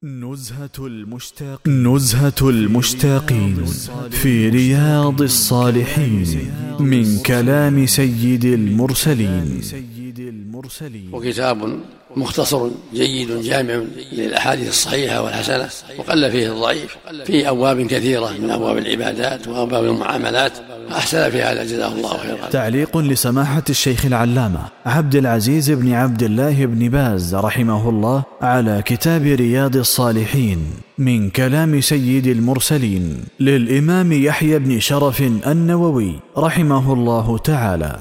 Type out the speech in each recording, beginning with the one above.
نزهة المشتاقين في رياض الصالحين من كلام سيد المرسلين. وكتاب مختصر جيد جامع للأحاديث الصحيحة والحسنة، وقل فيه الضعيف، في أبواب كثيرة من أبواب العبادات وأبواب المعاملات، أحسن في هذا جزاه الله خيرا. تعليق لسماحة الشيخ العلامة عبد العزيز بن عبد الله بن باز رحمه الله على كتاب رياض الصالحين من كلام سيد المرسلين للإمام يحيى بن شرف النووي رحمه الله تعالى.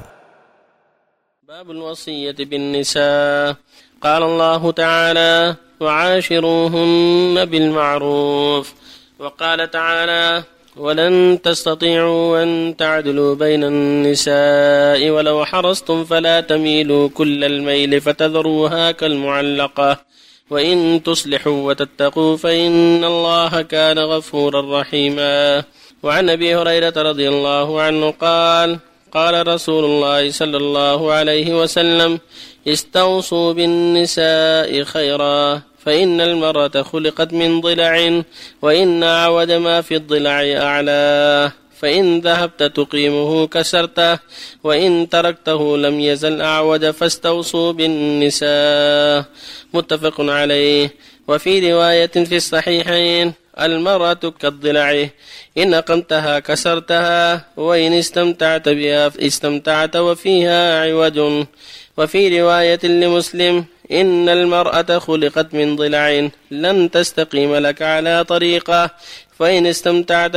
باب الوصية بالنساء. قال الله تعالى: وعاشروهن بالمعروف. وقال تعالى: ولن تستطيعوا أن تعدلوا بين النساء ولو حرصتم فلا تميلوا كل الميل فتذروها كالمعلقة، وإن تصلحوا وتتقوا فإن الله كان غفورا رحيما. وعن أبي هريرة رضي الله عنه قال: قال رسول الله صلى الله عليه وسلم: استوصوا بالنساء خيرا، فإن المرأة خلقت من ضلع، وإن أعود ما في الضلع أعلاه، فإن ذهبت تقيمه كسرته، وإن تركته لم يزل أعود، فاستوصوا بالنساء. متفق عليه. وفي رواية في الصحيحين: المرأة كالضلع، إن أقمتها كسرتها، وإن استمتعت بها استمتعت وفيها عوج. وفي رواية لمسلم: إن المرأة خلقت من ضلع، لن تستقيم لك على طريقة، فإن استمتعت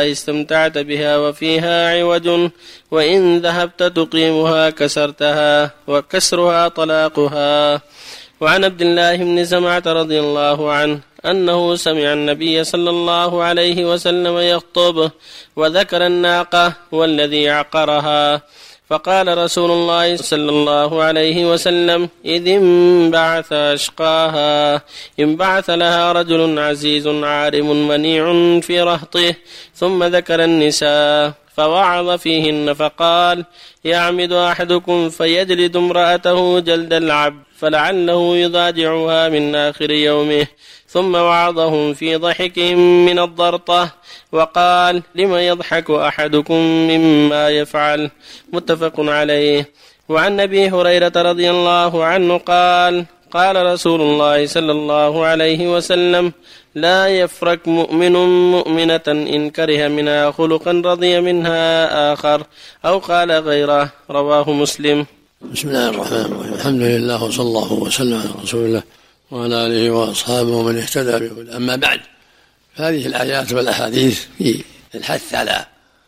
بها وفيها عوج، وإن ذهبت تقيمها كسرتها، وكسرها طلاقها. وعن عبد الله بن زمعة رضي الله عنه أنه سمع النبي صلى الله عليه وسلم يخطب، وذكر الناقة والذي عقرها، فقال رسول الله صلى الله عليه وسلم: إذ انبعث أشقاها، انبعث لها رجل عزيز عارم منيع في رهطه. ثم ذكر النساء فوعظ فيهن، فقال: يعمد أحدكم فيجلد امرأته جلد العبد، فلعله يضاجعها من آخر يومه. ثم وعظهم في ضحكهم من الضرطة، وقال: لما يضحك أحدكم مما يفعل. متفق عليه. وعن أبي هريرة رضي الله عنه قال: قال رسول الله صلى الله عليه وسلم: لا يفرق مؤمن مؤمنة إن كره منها خلقا رضي منها آخر، أو قال غيره. رواه مسلم. بسم الله الرحمن الرحيم. الحمد لله، وصلى الله وسلم على رسول الله وعلى آله وأصحابه ومن اهتدى بهداه. أما بعد، هذه الآيات والأحاديث في الحث على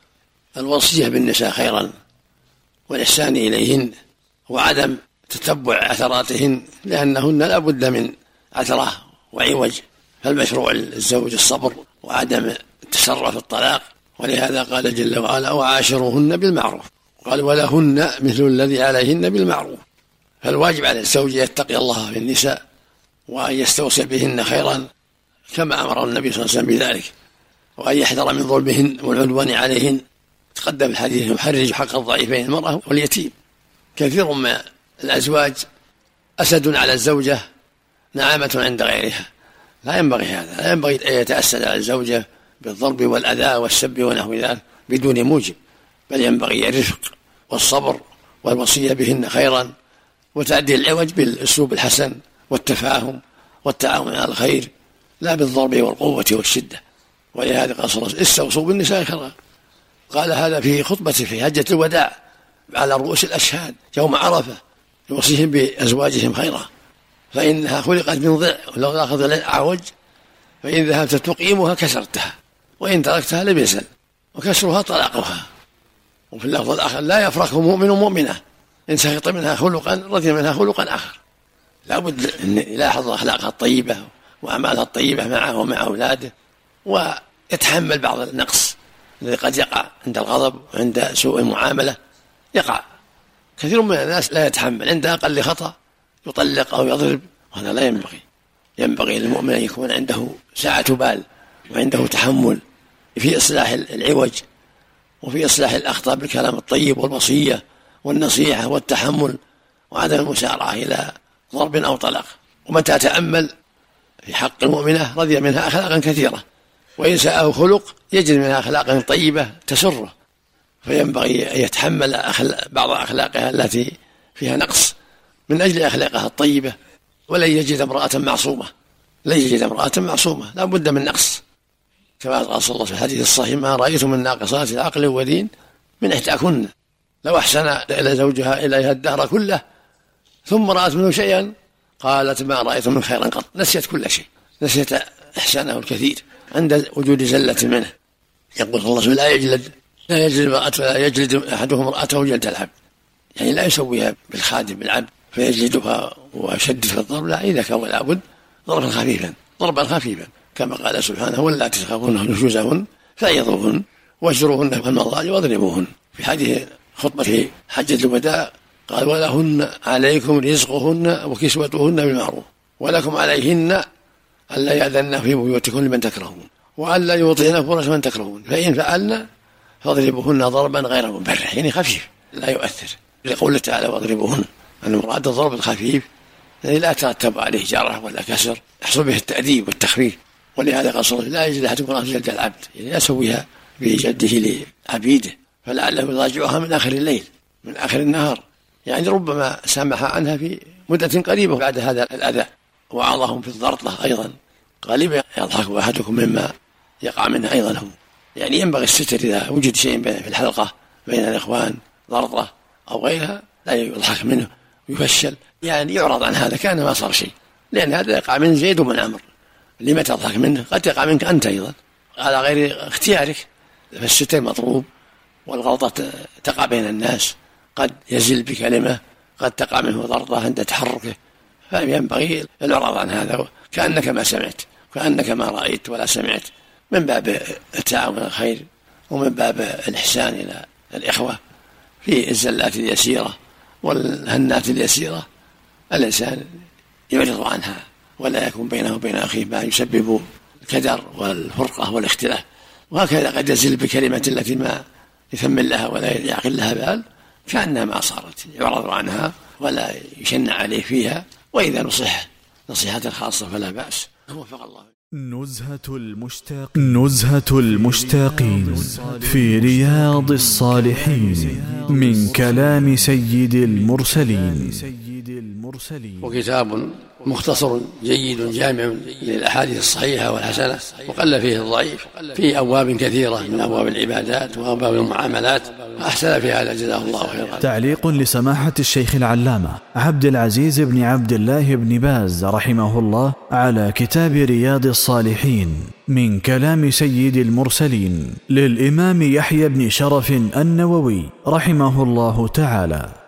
الوصية بالنساء خيرا والإحسان إليهن، وعدم تتبع عثراتهن، لأنهن لا بد من عثرة وعوج، فالمشروع للزوج الصبر وعدم التسرع في الطلاق. ولهذا قال جل وعلا: وعاشروهن بالمعروف. قال: ولهن مثل الذي عليهن بالمعروف. فالواجب على الزوج يتقي الله في النساء وأن يستوصي بهن خيرا كما أمر النبي صلى الله عليه وسلم بذلك، وأن يحذر من ظلمهن والعدوان عليهن. تقدم الحديث: يحرج حق الضعيفين المرأة واليتيم. كثير من الأزواج أسد على الزوجة، نعامة عند غيرها. لا ينبغي هذا، لا ينبغي أن يتأسد على الزوجة بالضرب والأذى والسب ونحو ذلك بدون موجب، بل ينبغي الرفق والصبر والوصية بهن خيرا، وتعديل العوج بالأسلوب الحسن والتفاهم والتعاون على الخير، لا بالضرب والقوة والشدة. ولهذا قال صلى الله عليه وسلم: استوصوا بالنساء خيرا. قال هذا في خطبته في حجة الوداع على رؤوس الأشهاد يوم عرفة، يوصيهم بأزواجهم خيرا، فإنها خلقت من ضلع، ولو أخذ عوج، فإن ذهبت تقيمها كسرتها، وإن تركتها لم يزل، وكسرها طلاقها. وفي اللفظ الآخر: لا يفرق مؤمن مؤمنة إن سخط منها خلقا رضي منها خلقا آخر. لا بد أن يلاحظ أخلاقها الطيبة وأعمالها الطيبة معه ومع أولاده، ويتحمل بعض النقص الذي قد يقع عند الغضب وعند سوء المعاملة. يقع كثير من الناس لا يتحمل، عند أقل خطأ يطلق أو يضرب، وهذا لا ينبغي. ينبغي للمؤمن أن يكون عنده سعة بال وعنده تحمل في إصلاح العوج وفي إصلاح الأخطاء بالكلام الطيب والوصية والنصيحة والتحمل، وعدم المسارعة إلى ضرب أو طلاق. ومتى تأمل في حق المؤمنة رضي منها أخلاقا كثيرة، وإن ساءه خلق يجد منها أخلاقا طيبة تسره، فينبغي أن يتحمل بعض أخلاقها التي فيها نقص من أجل أخلاقها الطيبة، ولن يجد امرأة معصومة، لا يجد امرأة معصومة، لا بد من نقص، كما قال صلى الله عليه وسلم في الحديث الصحيح: ما رأيت من ناقصات العقل ودين من إحداكن، لو أحسن إلى زوجها إليها الدهر كله ثم رأت منه شيئا قالت ما رأيت من خيرا قط، نسيت كل شيء، نسيت إحسانه الكثير عند وجود زلة منه. يقول صلى الله عليه وسلم: لا يجلد أحدهم امرأته جلد العبد، يعني لا يسويها بالخادم بالعبد فيجلدها ويشدد في الضرب، لا، إذا كان لابد ضربا خفيفا كما قال سبحانه: واللاتي تخافون نشوزهن فعظوهن واهجروهن في المضاجع واضربوهن. في حديث خطبة حجة الوداع قال: ولهن عليكم رزقهن وكسوتهن بالمعروف ولكم عليهن ألا يأذن في بيوتكم لمن تكرهون وألا يوطئن فرش من تكرهون، فإن فعلن فاضربوهن ضربا غير مبرح، يعني خفيف لا يؤثر، لقوله تعالى: واضربوهن، أن المراد الضرب الخفيف الذي لا ترتب عليه جرح ولا كسر، يحصل به التأديب والتخفيف. ولهذا قال صلى الله عليه وسلم: لا يجلد أحدكم امرأة جلد العبد، يعني لا يسويها بجده لعبيده، فلعله يضاجعها من آخر الليل من آخر النهار، يعني ربما سامح عنها في مدة قريبة بعد هذا الأذى. وعظهم في الضرطة أيضا، غالبا يضحك أحدكم مما يقع منه أيضا هو، يعني ينبغي الستر إذا وجد شيء في الحلقة بين الإخوان ضرطة أو غيرها لا يضحك منه ويفشل، يعني يعرض عن هذا كأنه ما صار شيء، لأن هذا يقع من زيد ومن عمرو، لما تضحك منه قد يقع منك أنت أيضا على غير اختيارك، فالستر مطلوب، والغلطة تقع بين الناس، قد يزل بكلمة، قد تقع منه ضرطة عند تحركه، فينبغي الإعراض عن هذا كأنك ما سمعت، كأنك ما رأيت ولا سمعت، من باب التعاون الخير ومن باب الإحسان إلى الإخوة في الزلات اليسيرة والهنات اليسيرة. الإنسان يعرض عنها ولا يكون بينه وبين أخيه ما يسبب الكدر والفرقة والاختلاف، وهكذا قد يزل بكلمة التي ما يثمن لها ولا يعقل لها بال كأنها ما صارت، يعرض عنها ولا يشنع عليه فيها، وإذا نصح نصيحة خاصة فلا بأس. وفق الله. نزهة المشتاقين في رياض الصالحين من كلام سيد المرسلين. وكتاب مختصر جيد جامع للأحاديث الصحيحة والحسنة، وقل فيه الضعيف، في أبواب كثيرة من أبواب العبادات وأبواب المعاملات، أحسن في هذا جزاه الله خيرا. تعليق لسماحة الشيخ العلامة عبد العزيز بن عبد الله بن باز رحمه الله على كتاب رياض الصالحين من كلام سيد المرسلين للإمام يحيى بن شرف النووي رحمه الله تعالى.